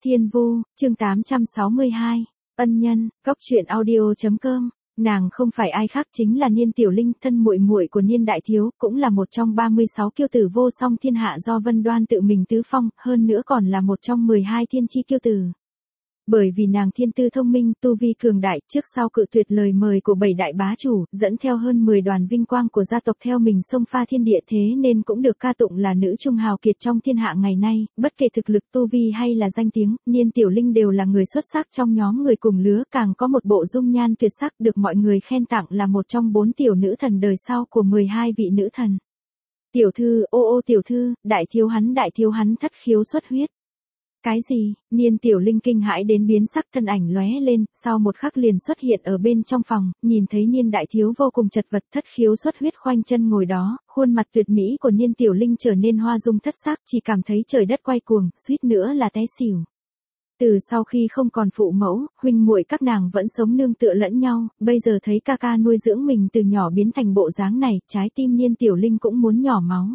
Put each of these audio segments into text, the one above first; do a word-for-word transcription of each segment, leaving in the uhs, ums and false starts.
Thiên Vu, chương tám trăm sáu mươi hai, ân nhân, góc truyện audio chấm com. Nàng không phải ai khác chính là Niên Tiểu Linh, thân muội muội của Niên đại thiếu, cũng là một trong ba mươi sáu kiêu tử vô song thiên hạ do Vân Đoan tự mình tứ phong, hơn nữa còn là một trong mười hai thiên chi kiêu tử. Bởi vì nàng thiên tư thông minh, tu vi cường đại, trước sau cự tuyệt lời mời của bảy đại bá chủ, dẫn theo hơn mười đoàn vinh quang của gia tộc theo mình xông pha thiên địa, thế nên cũng được ca tụng là nữ trung hào kiệt trong thiên hạ ngày nay. Bất kể thực lực, tu vi hay là danh tiếng, Niên Tiểu Linh đều là người xuất sắc trong nhóm người cùng lứa, càng có một bộ dung nhan tuyệt sắc, được mọi người khen tặng là một trong bốn tiểu nữ thần đời sau của mười hai vị nữ thần. Tiểu thư, ô ô tiểu thư, đại thiếu hắn đại thiếu hắn thất khiếu xuất huyết. Cái gì? Niên Tiểu Linh kinh hãi đến biến sắc, thân ảnh lóe lên, sau một khắc liền xuất hiện ở bên trong phòng, nhìn thấy Niên đại thiếu vô cùng chật vật, thất khiếu xuất huyết khoanh chân ngồi đó, khuôn mặt tuyệt mỹ của Niên Tiểu Linh trở nên hoa dung thất sắc, chỉ cảm thấy trời đất quay cuồng, suýt nữa là té xỉu. Từ sau khi không còn phụ mẫu, huynh muội các nàng vẫn sống nương tựa lẫn nhau, bây giờ thấy ca ca nuôi dưỡng mình từ nhỏ biến thành bộ dáng này, trái tim Niên Tiểu Linh cũng muốn nhỏ máu.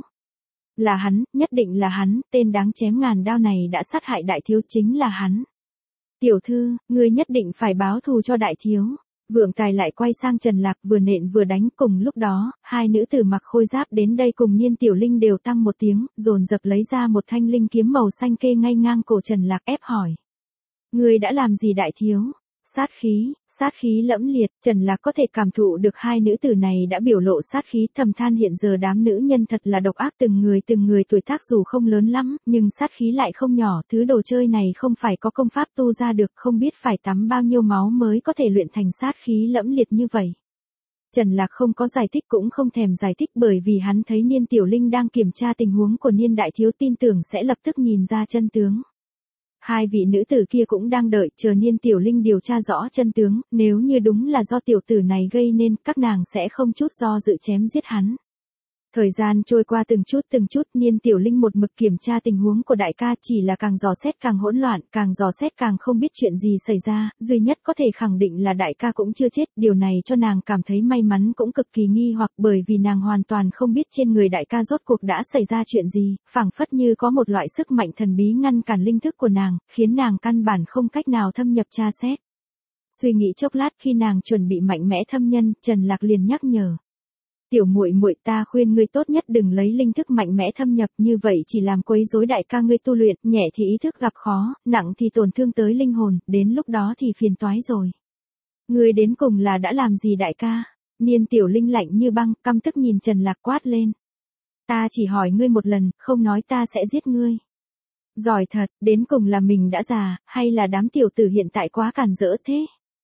Là hắn, nhất định là hắn, tên đáng chém ngàn đao này đã sát hại đại thiếu, chính là hắn. Tiểu thư, ngươi nhất định phải báo thù cho đại thiếu. Vượng Tài lại quay sang Trần Lạc, vừa nện vừa đánh. Cùng lúc đó, hai nữ tử mặc khôi giáp đến đây cùng Niên Tiểu Linh đều tăng một tiếng, dồn dập lấy ra một thanh linh kiếm màu xanh kê ngay ngang cổ Trần Lạc, ép hỏi. Ngươi đã làm gì đại thiếu? Sát khí, sát khí lẫm liệt, Trần Lạc có thể cảm thụ được hai nữ tử này đã biểu lộ sát khí, thầm than hiện giờ đám nữ nhân thật là độc ác, từng người từng người tuổi tác dù không lớn lắm, nhưng sát khí lại không nhỏ, thứ đồ chơi này không phải có công pháp tu ra được, không biết phải tắm bao nhiêu máu mới có thể luyện thành sát khí lẫm liệt như vậy. Trần Lạc không có giải thích cũng không thèm giải thích, bởi vì hắn thấy Niên Tiểu Linh đang kiểm tra tình huống của Niên đại thiếu, tin tưởng sẽ lập tức nhìn ra chân tướng. Hai vị nữ tử kia cũng đang đợi, chờ Niên Tiểu Linh điều tra rõ chân tướng, nếu như đúng là do tiểu tử này gây nên, các nàng sẽ không chút do dự chém giết hắn. Thời gian trôi qua từng chút từng chút, Niên Tiểu Linh một mực kiểm tra tình huống của đại ca, chỉ là càng dò xét càng hỗn loạn, càng dò xét càng không biết chuyện gì xảy ra, duy nhất có thể khẳng định là đại ca cũng chưa chết, điều này cho nàng cảm thấy may mắn cũng cực kỳ nghi hoặc, bởi vì nàng hoàn toàn không biết trên người đại ca rốt cuộc đã xảy ra chuyện gì, phảng phất như có một loại sức mạnh thần bí ngăn cản linh thức của nàng, khiến nàng căn bản không cách nào thâm nhập tra xét. Suy nghĩ chốc lát, khi nàng chuẩn bị mạnh mẽ thâm nhân, Trần Lạc liền nhắc nhở. Tiểu muội muội, ta khuyên ngươi tốt nhất đừng lấy linh thức mạnh mẽ thâm nhập, như vậy chỉ làm quấy rối đại ca ngươi tu luyện, nhẹ thì ý thức gặp khó, nặng thì tổn thương tới linh hồn, đến lúc đó thì phiền toái rồi. Ngươi đến cùng là đã làm gì đại ca? Niên Tiểu Linh lạnh như băng, căm tức nhìn Trần Lạc quát lên. Ta chỉ hỏi ngươi một lần, không nói ta sẽ giết ngươi. Giỏi thật, đến cùng là mình đã già, hay là đám tiểu tử hiện tại quá càn rỡ thế?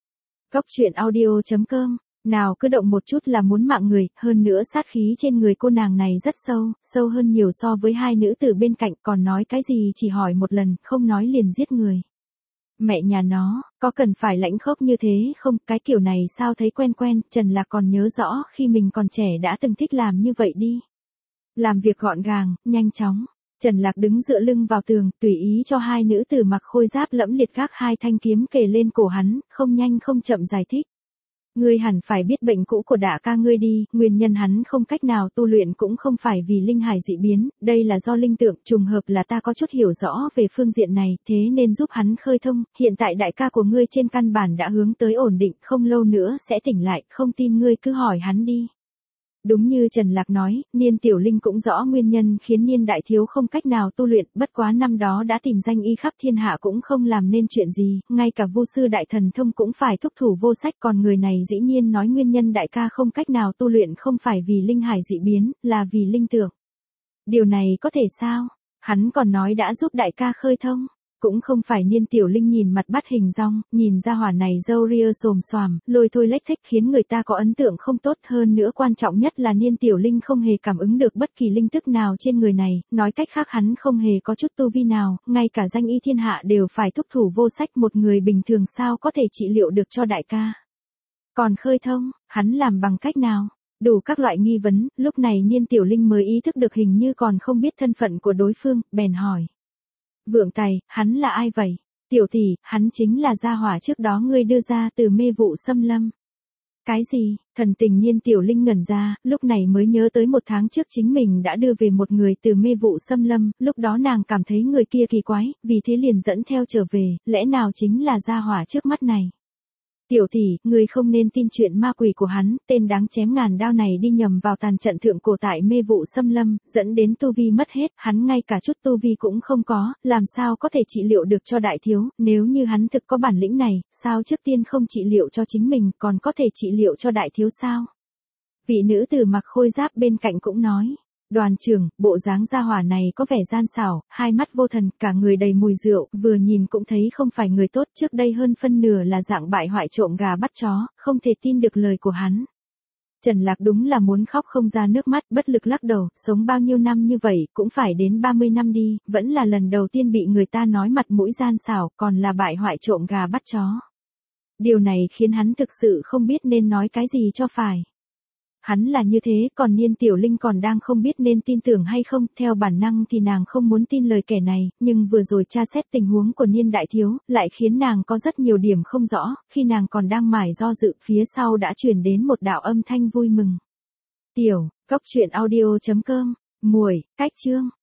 Góc truyện audio chấm com. Nào cứ động một chút là muốn mạng người, hơn nữa sát khí trên người cô nàng này rất sâu, sâu hơn nhiều so với hai nữ tử bên cạnh, còn nói cái gì chỉ hỏi một lần, không nói liền giết người. Mẹ nhà nó, có cần phải lãnh khốc như thế không, cái kiểu này sao thấy quen quen, Trần Lạc còn nhớ rõ khi mình còn trẻ đã từng thích làm như vậy đi. Làm việc gọn gàng, nhanh chóng. Trần Lạc đứng dựa lưng vào tường, tùy ý cho hai nữ tử mặc khôi giáp lẫm liệt gác hai thanh kiếm kề lên cổ hắn, không nhanh không chậm giải thích. Ngươi hẳn phải biết bệnh cũ của đại ca ngươi đi, nguyên nhân hắn không cách nào tu luyện cũng không phải vì linh hải dị biến, đây là do linh tượng, trùng hợp là ta có chút hiểu rõ về phương diện này, thế nên giúp hắn khơi thông, hiện tại đại ca của ngươi trên căn bản đã hướng tới ổn định, không lâu nữa sẽ tỉnh lại, không tin ngươi cứ hỏi hắn đi. Đúng như Trần Lạc nói, Niên Tiểu Linh cũng rõ nguyên nhân khiến Niên đại thiếu không cách nào tu luyện, bất quá năm đó đã tìm danh y khắp thiên hạ cũng không làm nên chuyện gì, ngay cả vô sư đại thần thông cũng phải thúc thủ vô sách, còn người này dĩ nhiên nói nguyên nhân đại ca không cách nào tu luyện không phải vì linh hải dị biến, là vì linh tượng. Điều này có thể sao? Hắn còn nói đã giúp đại ca khơi thông. Cũng không phải. Niên Tiểu Linh nhìn mặt bắt hình dong, nhìn ra hỏa này râu ria xồm xoàm, lôi thôi lếch thếch khiến người ta có ấn tượng không tốt, hơn nữa quan trọng nhất là Niên Tiểu Linh không hề cảm ứng được bất kỳ linh tức nào trên người này, nói cách khác hắn không hề có chút tu vi nào, ngay cả danh y thiên hạ đều phải thúc thủ vô sách, một người bình thường sao có thể trị liệu được cho đại ca. Còn khơi thông, hắn làm bằng cách nào? Đủ các loại nghi vấn, lúc này Niên Tiểu Linh mới ý thức được hình như còn không biết thân phận của đối phương, bèn hỏi. Vượng Tài, hắn là ai vậy? Tiểu tỷ, hắn chính là gia hỏa trước đó ngươi đưa ra từ mê vụ xâm lâm. Cái gì? Thần tình Niên Tiểu Linh ngẩn ra, lúc này mới nhớ tới một tháng trước chính mình đã đưa về một người từ mê vụ xâm lâm, lúc đó nàng cảm thấy người kia kỳ quái, vì thế liền dẫn theo trở về, lẽ nào chính là gia hỏa trước mắt này. Tiểu tỷ, người không nên tin chuyện ma quỷ của hắn, tên đáng chém ngàn đao này đi nhầm vào tàn trận thượng cổ tại mê vụ xâm lâm, dẫn đến tu vi mất hết, hắn ngay cả chút tu vi cũng không có, làm sao có thể trị liệu được cho đại thiếu, nếu như hắn thực có bản lĩnh này, sao trước tiên không trị liệu cho chính mình, còn có thể trị liệu cho đại thiếu sao? Vị nữ tử mặc khôi giáp bên cạnh cũng nói. Đoàn trưởng, bộ dáng gia hỏa này có vẻ gian xảo, hai mắt vô thần, cả người đầy mùi rượu, vừa nhìn cũng thấy không phải người tốt, trước đây hơn phân nửa là dạng bại hoại trộm gà bắt chó, không thể tin được lời của hắn. Trần Lạc đúng là muốn khóc không ra nước mắt, bất lực lắc đầu, sống bao nhiêu năm như vậy, cũng phải đến ba mươi năm đi, vẫn là lần đầu tiên bị người ta nói mặt mũi gian xảo, còn là bại hoại trộm gà bắt chó. Điều này khiến hắn thực sự không biết nên nói cái gì cho phải. Hắn là như thế, còn Niên Tiểu Linh còn đang không biết nên tin tưởng hay không, theo bản năng thì nàng không muốn tin lời kẻ này, nhưng vừa rồi tra xét tình huống của Niên đại thiếu, lại khiến nàng có rất nhiều điểm không rõ, khi nàng còn đang mải do dự, phía sau đã truyền đến một đạo âm thanh vui mừng. Tiểu, cốc truyện audio chấm com, muội, cách chương.